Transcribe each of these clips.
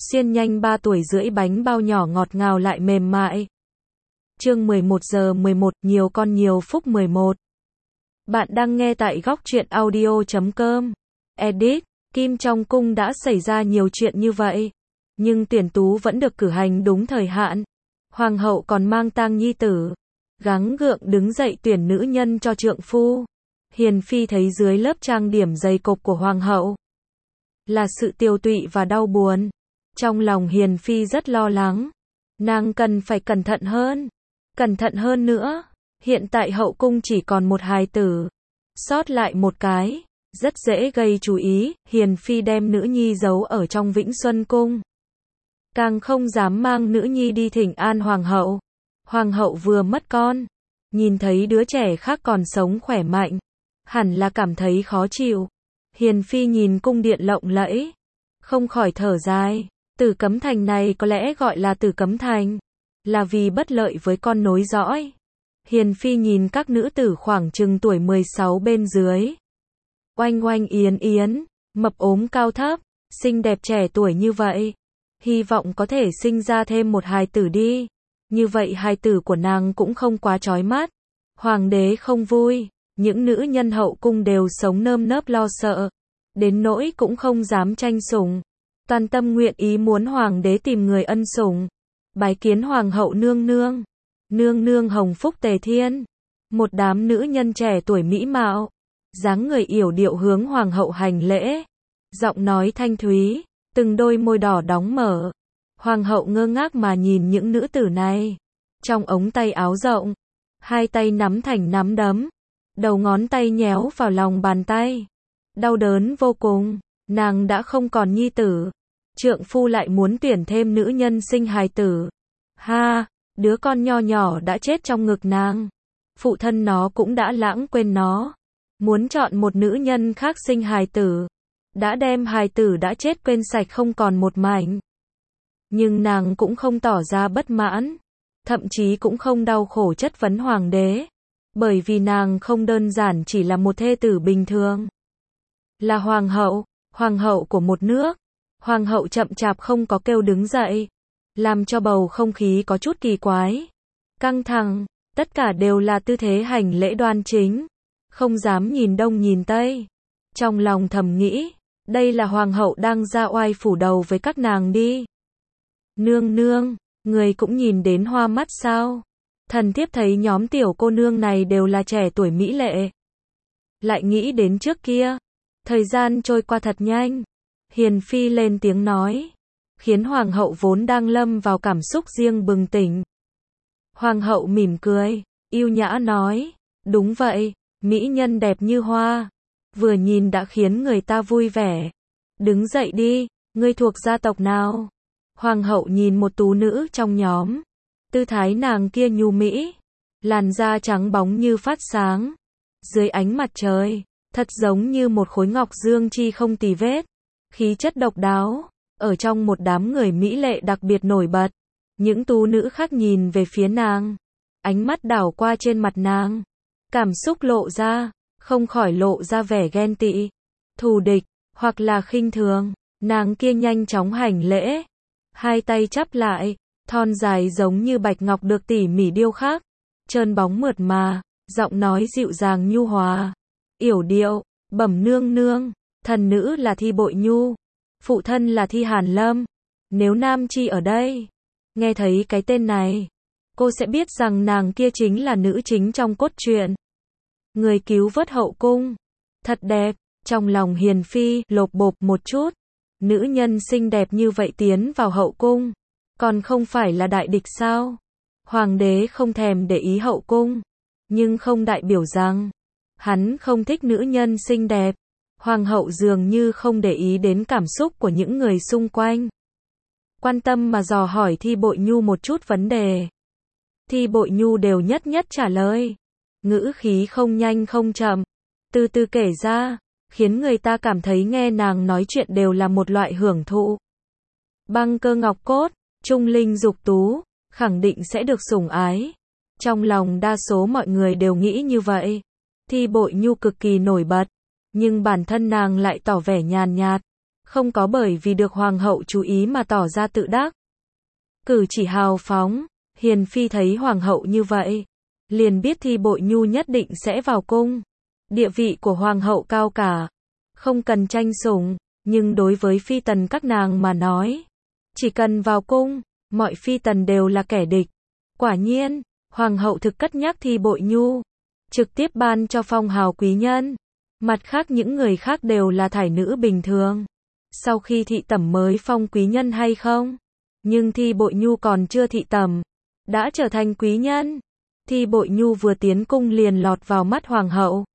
xiên nhanh 3 tuổi rưỡi bánh bao nhỏ ngọt ngào lại mềm mại. Chương 11:11, nhiều con nhiều phúc 11. Bạn đang nghe tại góc truyện audio.com. Edit, Kim trong cung đã xảy ra nhiều chuyện như vậy, nhưng tuyển tú vẫn được cử hành đúng thời hạn. Hoàng hậu còn mang tang nhi tử, gắng gượng đứng dậy tuyển nữ nhân cho trượng phu. Hiền phi thấy dưới lớp trang điểm dày cộp của hoàng hậu là sự tiều tụy và đau buồn. Trong lòng Hiền phi rất lo lắng, nàng cần phải cẩn thận hơn nữa. Hiện tại hậu cung chỉ còn một hài tử, sót lại một cái, rất dễ gây chú ý. Hiền phi đem nữ nhi giấu ở trong Vĩnh Xuân cung, càng không dám mang nữ nhi đi thỉnh an hoàng hậu. Hoàng hậu vừa mất con, nhìn thấy đứa trẻ khác còn sống khỏe mạnh, hẳn là cảm thấy khó chịu. Hiền phi nhìn cung điện lộng lẫy, không khỏi thở dài. Tử Cấm Thành này có lẽ gọi là Tử Cấm Thành, là vì bất lợi với con nối dõi. Hiền phi nhìn các nữ tử khoảng chừng tuổi 16 bên dưới, oanh oanh yến yến, mập ốm cao thấp, xinh đẹp trẻ tuổi như vậy, hy vọng có thể sinh ra thêm một hài tử đi. Như vậy hài tử của nàng cũng không quá chói mắt. Hoàng đế không vui, những nữ nhân hậu cung đều sống nơm nớp lo sợ, đến nỗi cũng không dám tranh sủng. Toàn tâm nguyện ý muốn hoàng đế tìm người ân sủng, bái kiến hoàng hậu nương nương. Nương nương hồng phúc tề thiên. Một đám nữ nhân trẻ tuổi mỹ mạo, dáng người yểu điệu hướng hoàng hậu hành lễ, giọng nói thanh thúy, từng đôi môi đỏ đóng mở. Hoàng hậu ngơ ngác mà nhìn những nữ tử này. Trong ống tay áo rộng, hai tay nắm thành nắm đấm, đầu ngón tay nhéo vào lòng bàn tay, đau đớn vô cùng. Nàng đã không còn nhi tử, trượng phu lại muốn tuyển thêm nữ nhân sinh hài tử. Ha, đứa con nho nhỏ đã chết trong ngực nàng, phụ thân nó cũng đã lãng quên nó, muốn chọn một nữ nhân khác sinh hài tử, đã đem hài tử đã chết quên sạch không còn một mảnh. Nhưng nàng cũng không tỏ ra bất mãn, thậm chí cũng không đau khổ chất vấn hoàng đế, bởi vì nàng không đơn giản chỉ là một thê tử bình thường, là hoàng hậu của một nước. Hoàng hậu chậm chạp không có kêu đứng dậy, làm cho bầu không khí có chút kỳ quái, căng thẳng. Tất cả đều là tư thế hành lễ đoan chính, không dám nhìn đông nhìn tây. Trong lòng thầm nghĩ, đây là hoàng hậu đang ra oai phủ đầu với các nàng đi. Nương nương, người cũng nhìn đến hoa mắt sao? Thần thiếp thấy nhóm tiểu cô nương này đều là trẻ tuổi mỹ lệ. Lại nghĩ đến trước kia, thời gian trôi qua thật nhanh. Hiền phi lên tiếng nói, khiến hoàng hậu vốn đang lâm vào cảm xúc riêng bừng tỉnh. Hoàng hậu mỉm cười, yêu nhã nói, đúng vậy, mỹ nhân đẹp như hoa, vừa nhìn đã khiến người ta vui vẻ. Đứng dậy đi, ngươi thuộc gia tộc nào? Hoàng hậu nhìn một tú nữ trong nhóm, tư thái nàng kia nhu mỹ, làn da trắng bóng như phát sáng, dưới ánh mặt trời, thật giống như một khối ngọc dương chi không tì vết. Khí chất độc đáo, ở trong một đám người mỹ lệ đặc biệt nổi bật. Những tú nữ khác nhìn về phía nàng, ánh mắt đảo qua trên mặt nàng, cảm xúc lộ ra, không khỏi lộ ra vẻ ghen tị, thù địch, hoặc là khinh thường. Nàng kia nhanh chóng hành lễ, hai tay chắp lại, thon dài giống như bạch ngọc được tỉ mỉ điêu khắc, trơn bóng mượt mà, giọng nói dịu dàng nhu hòa, yểu điệu, bẩm nương nương. Thần nữ là Thi Bội Nhu, phụ thân là Thi Hàn Lâm. Nếu Nam Chi ở đây, nghe thấy cái tên này, cô sẽ biết rằng nàng kia chính là nữ chính trong cốt truyện, người cứu vớt hậu cung. Thật đẹp. Trong lòng Hiền phi lột bột một chút, nữ nhân xinh đẹp như vậy tiến vào hậu cung, còn không phải là đại địch sao? Hoàng đế không thèm để ý hậu cung, nhưng không đại biểu rằng hắn không thích nữ nhân xinh đẹp. Hoàng hậu dường như không để ý đến cảm xúc của những người xung quanh, quan tâm mà dò hỏi Thi Bội Nhu một chút vấn đề. Thi Bội Nhu đều nhất nhất trả lời, ngữ khí không nhanh không chậm, từ từ kể ra, khiến người ta cảm thấy nghe nàng nói chuyện đều là một loại hưởng thụ. Băng cơ ngọc cốt, trung linh dục tú, khẳng định sẽ được sủng ái. Trong lòng đa số mọi người đều nghĩ như vậy. Thi Bội Nhu cực kỳ nổi bật, nhưng bản thân nàng lại tỏ vẻ nhàn nhạt, không có bởi vì được hoàng hậu chú ý mà tỏ ra tự đắc. Cử chỉ hào phóng, Hiền Phi thấy hoàng hậu như vậy, liền biết Thi Bội Nhu nhất định sẽ vào cung. Địa vị của hoàng hậu cao cả, không cần tranh sủng, nhưng đối với phi tần các nàng mà nói, chỉ cần vào cung, mọi phi tần đều là kẻ địch. Quả nhiên, hoàng hậu thực cất nhắc Thi Bội Nhu, trực tiếp ban cho phong hào quý nhân. Mặt khác những người khác đều là thải nữ bình thường. Sau khi thị tẩm mới phong quý nhân hay không? Nhưng Thi Bội Nhu còn chưa thị tẩm, đã trở thành quý nhân. Thi Bội Nhu vừa tiến cung liền lọt vào mắt hoàng hậu.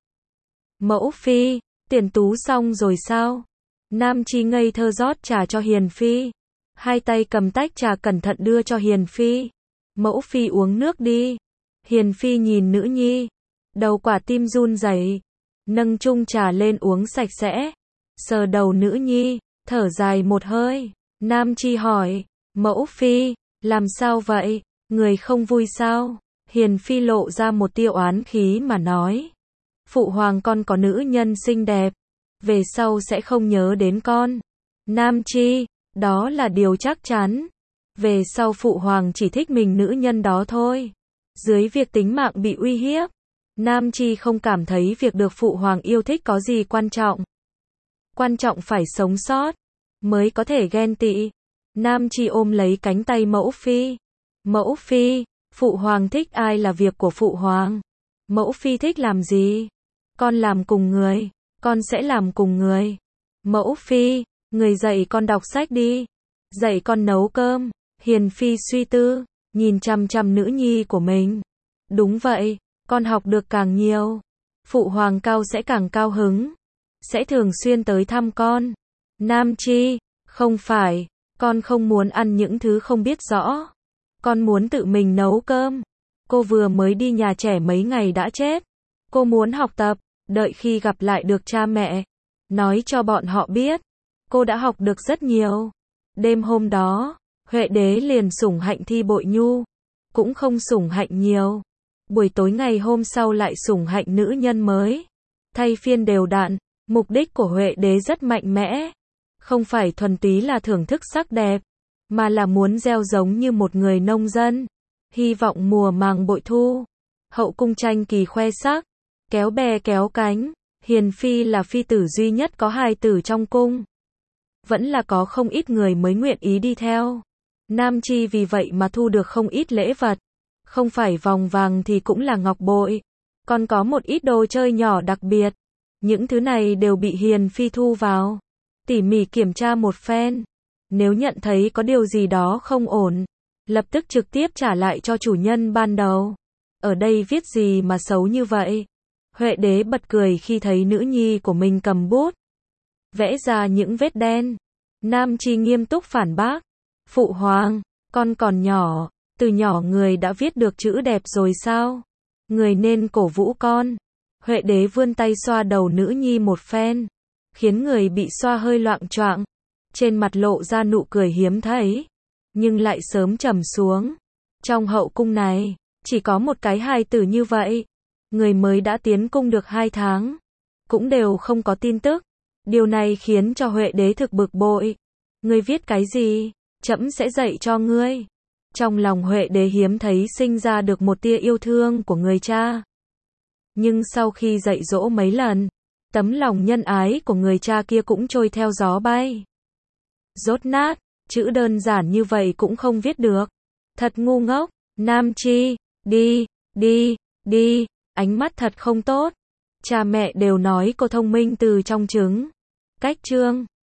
Mẫu phi, tiền tú xong rồi sao? Nam Chi ngây thơ rót trà cho Hiền Phi. Hai tay cầm tách trà cẩn thận đưa cho Hiền Phi. Mẫu phi uống nước đi. Hiền Phi nhìn nữ nhi. Đầu quả tim run rẩy, nâng chung trà lên uống sạch sẽ. Sờ đầu nữ nhi, thở dài một hơi. Nam Chi hỏi, mẫu phi, làm sao vậy? Người không vui sao? Hiền Phi lộ ra một tia oán khí mà nói. Phụ hoàng con có nữ nhân xinh đẹp, về sau sẽ không nhớ đến con. Nam Chi, đó là điều chắc chắn. Về sau phụ hoàng chỉ thích mình nữ nhân đó thôi. Dưới việc tính mạng bị uy hiếp, Nam Chi không cảm thấy việc được phụ hoàng yêu thích có gì quan trọng. Quan trọng phải sống sót, mới có thể ghen tị. Nam Chi ôm lấy cánh tay mẫu phi. Mẫu phi, phụ hoàng thích ai là việc của phụ hoàng. Mẫu phi thích làm gì? Con làm cùng người, con sẽ làm cùng người. Mẫu phi, người dạy con đọc sách đi. Dạy con nấu cơm. Hiền Phi suy tư, nhìn chằm chằm nữ nhi của mình. Đúng vậy, con học được càng nhiều, phụ hoàng cao sẽ càng cao hứng. Sẽ thường xuyên tới thăm con. Nam Chi, không phải, con không muốn ăn những thứ không biết rõ. Con muốn tự mình nấu cơm. Cô vừa mới đi nhà trẻ mấy ngày đã chết. Cô muốn học tập, đợi khi gặp lại được cha mẹ, nói cho bọn họ biết, cô đã học được rất nhiều. Đêm hôm đó, Huệ đế liền sủng hạnh Thi Bội Nhu, cũng không sủng hạnh nhiều. Buổi tối ngày hôm sau lại sủng hạnh nữ nhân mới. Thay phiên đều đặn, mục đích của Huệ đế rất mạnh mẽ. Không phải thuần túy là thưởng thức sắc đẹp, mà là muốn gieo giống như một người nông dân. Hy vọng mùa màng bội thu, hậu cung tranh kỳ khoe sắc, kéo bè kéo cánh. Hiền Phi là phi tử duy nhất có hài tử trong cung. Vẫn là có không ít người mới nguyện ý đi theo. Nam Chi vì vậy mà thu được không ít lễ vật. Không phải vòng vàng thì cũng là ngọc bội. Còn có một ít đồ chơi nhỏ đặc biệt. Những thứ này đều bị Hiền Phi thu vào. Tỉ mỉ kiểm tra một phen. Nếu nhận thấy có điều gì đó không ổn, lập tức trực tiếp trả lại cho chủ nhân ban đầu. Ở đây viết gì mà xấu như vậy? Huệ đế bật cười khi thấy nữ nhi của mình cầm bút, vẽ ra những vết đen. Nam Chi nghiêm túc phản bác. Phụ hoàng, con còn nhỏ, từ nhỏ người đã viết được chữ đẹp rồi sao? Người nên cổ vũ con. Huệ đế vươn tay xoa đầu nữ nhi một phen, khiến người bị xoa hơi loạng choạng. Trên mặt lộ ra nụ cười hiếm thấy, nhưng lại sớm trầm xuống. Trong hậu cung này, chỉ có một cái hài tử như vậy. Người mới đã tiến cung được 2 tháng, cũng đều không có tin tức. Điều này khiến cho Huệ đế thực bực bội. Ngươi viết cái gì? Trẫm sẽ dạy cho ngươi. Trong lòng Huệ đế hiếm thấy sinh ra được một tia yêu thương của người cha. Nhưng sau khi dạy dỗ mấy lần, tấm lòng nhân ái của người cha kia cũng trôi theo gió bay. Rốt nát, chữ đơn giản như vậy cũng không viết được. Thật ngu ngốc. Nam Chi, đi, đi, đi, ánh mắt thật không tốt. Cha mẹ đều nói cô thông minh từ trong trứng. Cách chương